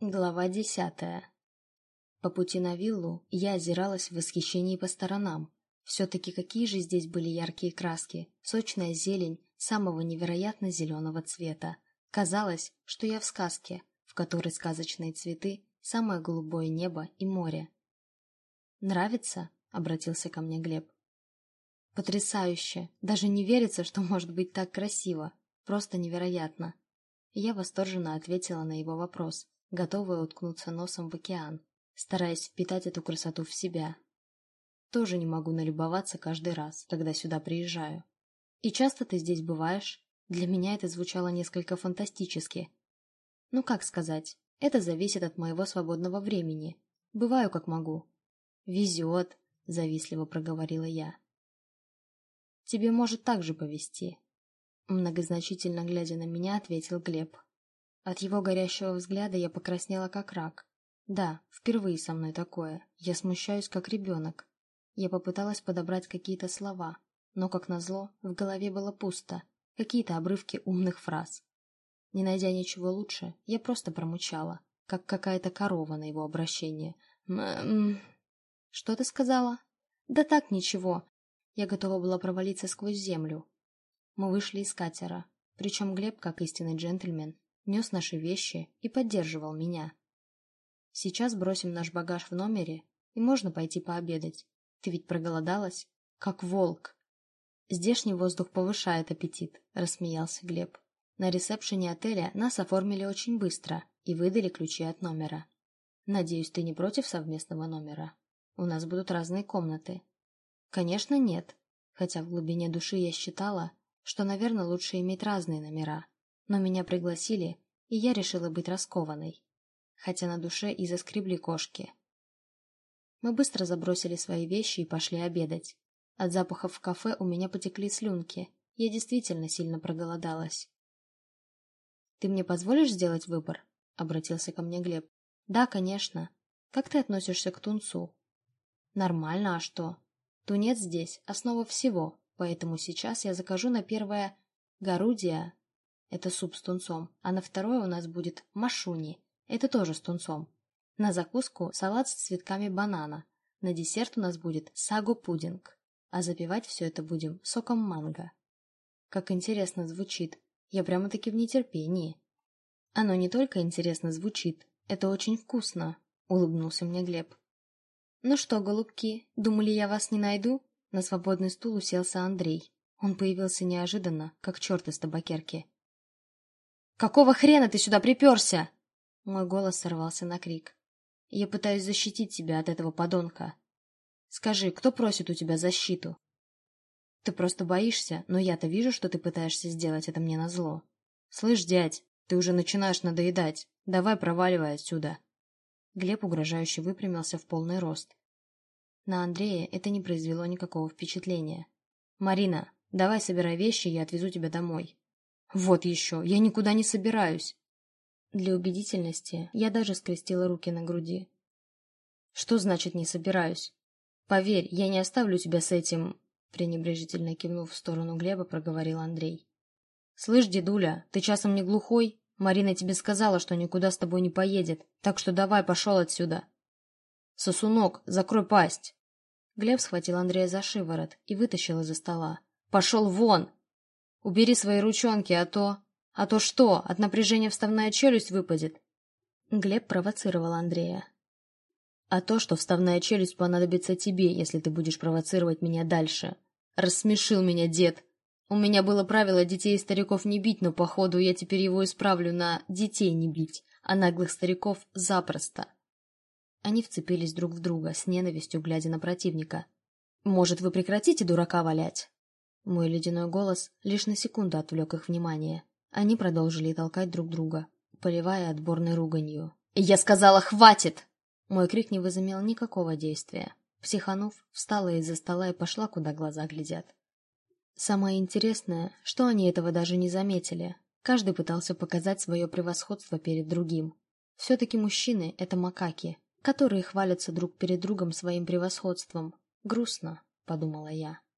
Глава 10. По пути на виллу я озиралась в восхищении по сторонам. Все-таки какие же здесь были яркие краски, сочная зелень самого невероятно зеленого цвета. Казалось, что я в сказке, в которой сказочные цветы, самое голубое небо и море. «Нравится?» — обратился ко мне Глеб. «Потрясающе! Даже не верится, что может быть так красиво. Просто невероятно!» Я восторженно ответила на его вопрос, готовая уткнуться носом в океан, стараясь впитать эту красоту в себя. Тоже не могу налюбоваться каждый раз, когда сюда приезжаю. И часто ты здесь бываешь? Для меня это звучало несколько фантастически. Ну, как сказать, это зависит от моего свободного времени. Бываю, как могу. Везет, завистливо проговорила я. Тебе может так же повезти. Многозначительно глядя на меня, ответил Глеб. От его горящего взгляда я покраснела как рак. Да, впервые со мной такое. Я смущаюсь как ребенок. Я попыталась подобрать какие-то слова, но, как назло, в голове было пусто. Какие-то обрывки умных фраз. Не найдя ничего лучше, я просто промычала, как какая-то корова на его обращение. Что ты сказала? Да так, ничего. Я готова была провалиться сквозь землю. Мы вышли из катера, причем Глеб, как истинный джентльмен, нес наши вещи и поддерживал меня. Сейчас бросим наш багаж в номере, и можно пойти пообедать. Ты ведь проголодалась? Как волк. Здешний воздух повышает аппетит, рассмеялся Глеб. На ресепшене отеля нас оформили очень быстро и выдали ключи от номера. Надеюсь, ты не против совместного номера? У нас будут разные комнаты. Конечно, нет, хотя в глубине души я считала, что, наверное, лучше иметь разные номера. Но меня пригласили, и я решила быть раскованной. Хотя на душе и заскребли кошки. Мы быстро забросили свои вещи и пошли обедать. От запахов в кафе у меня потекли слюнки. Я действительно сильно проголодалась. «Ты мне позволишь сделать выбор?» — обратился ко мне Глеб. «Да, конечно. Как ты относишься к тунцу?» «Нормально, а что? Тунец здесь — основа всего, поэтому сейчас я закажу на первое гарудия. Это суп с тунцом, а на второе у нас будет машуни, это тоже с тунцом. На закуску салат с цветками банана, на десерт у нас будет сагу-пудинг, а запивать все это будем соком манго. Как интересно звучит, я прямо-таки в нетерпении. Оно не только интересно звучит, это очень вкусно, улыбнулся мне Глеб. Ну что, голубки, думали, я вас не найду? На свободный стул уселся Андрей. Он появился неожиданно, как черт из табакерки. «Какого хрена ты сюда приперся?» Мой голос сорвался на крик. «Я пытаюсь защитить тебя от этого подонка. Скажи, кто просит у тебя защиту?» «Ты просто боишься, но я-то вижу, что ты пытаешься сделать это мне назло. Слышь, дядь, ты уже начинаешь надоедать. Давай проваливай отсюда». Глеб угрожающе выпрямился в полный рост. На Андрея это не произвело никакого впечатления. «Марина, давай собирай вещи, я отвезу тебя домой». «Вот еще, я никуда не собираюсь». Для убедительности я даже скрестила руки на груди. «Что значит не собираюсь? Поверь, я не оставлю тебя с этим...» пренебрежительно кивнув в сторону Глеба, проговорил Андрей. «Слышь, дедуля, ты часом не глухой? Марина тебе сказала, что никуда с тобой не поедет, так что давай, пошел отсюда». «Сосунок, закрой пасть!» Глеб схватил Андрея за шиворот и вытащил из-за стола. «Пошел вон! Убери свои ручонки, а то... А то что, от напряжения вставная челюсть выпадет?» Глеб провоцировал Андрея. «А то, что вставная челюсть понадобится тебе, если ты будешь провоцировать меня дальше. Рассмешил меня дед. У меня было правило детей и стариков не бить, но, походу, я теперь его исправлю на детей не бить, а наглых стариков запросто». Они вцепились друг в друга, с ненавистью глядя на противника. «Может, вы прекратите дурака валять?» Мой ледяной голос лишь на секунду отвлек их внимание. Они продолжили толкать друг друга, поливая отборной руганью. «Я сказала, хватит!» Мой крик не возымел никакого действия. Психанув, встала из-за стола и пошла, куда глаза глядят. Самое интересное, что они этого даже не заметили. Каждый пытался показать свое превосходство перед другим. Все-таки мужчины — это макаки, которые хвалятся друг перед другом своим превосходством. Грустно, подумала я.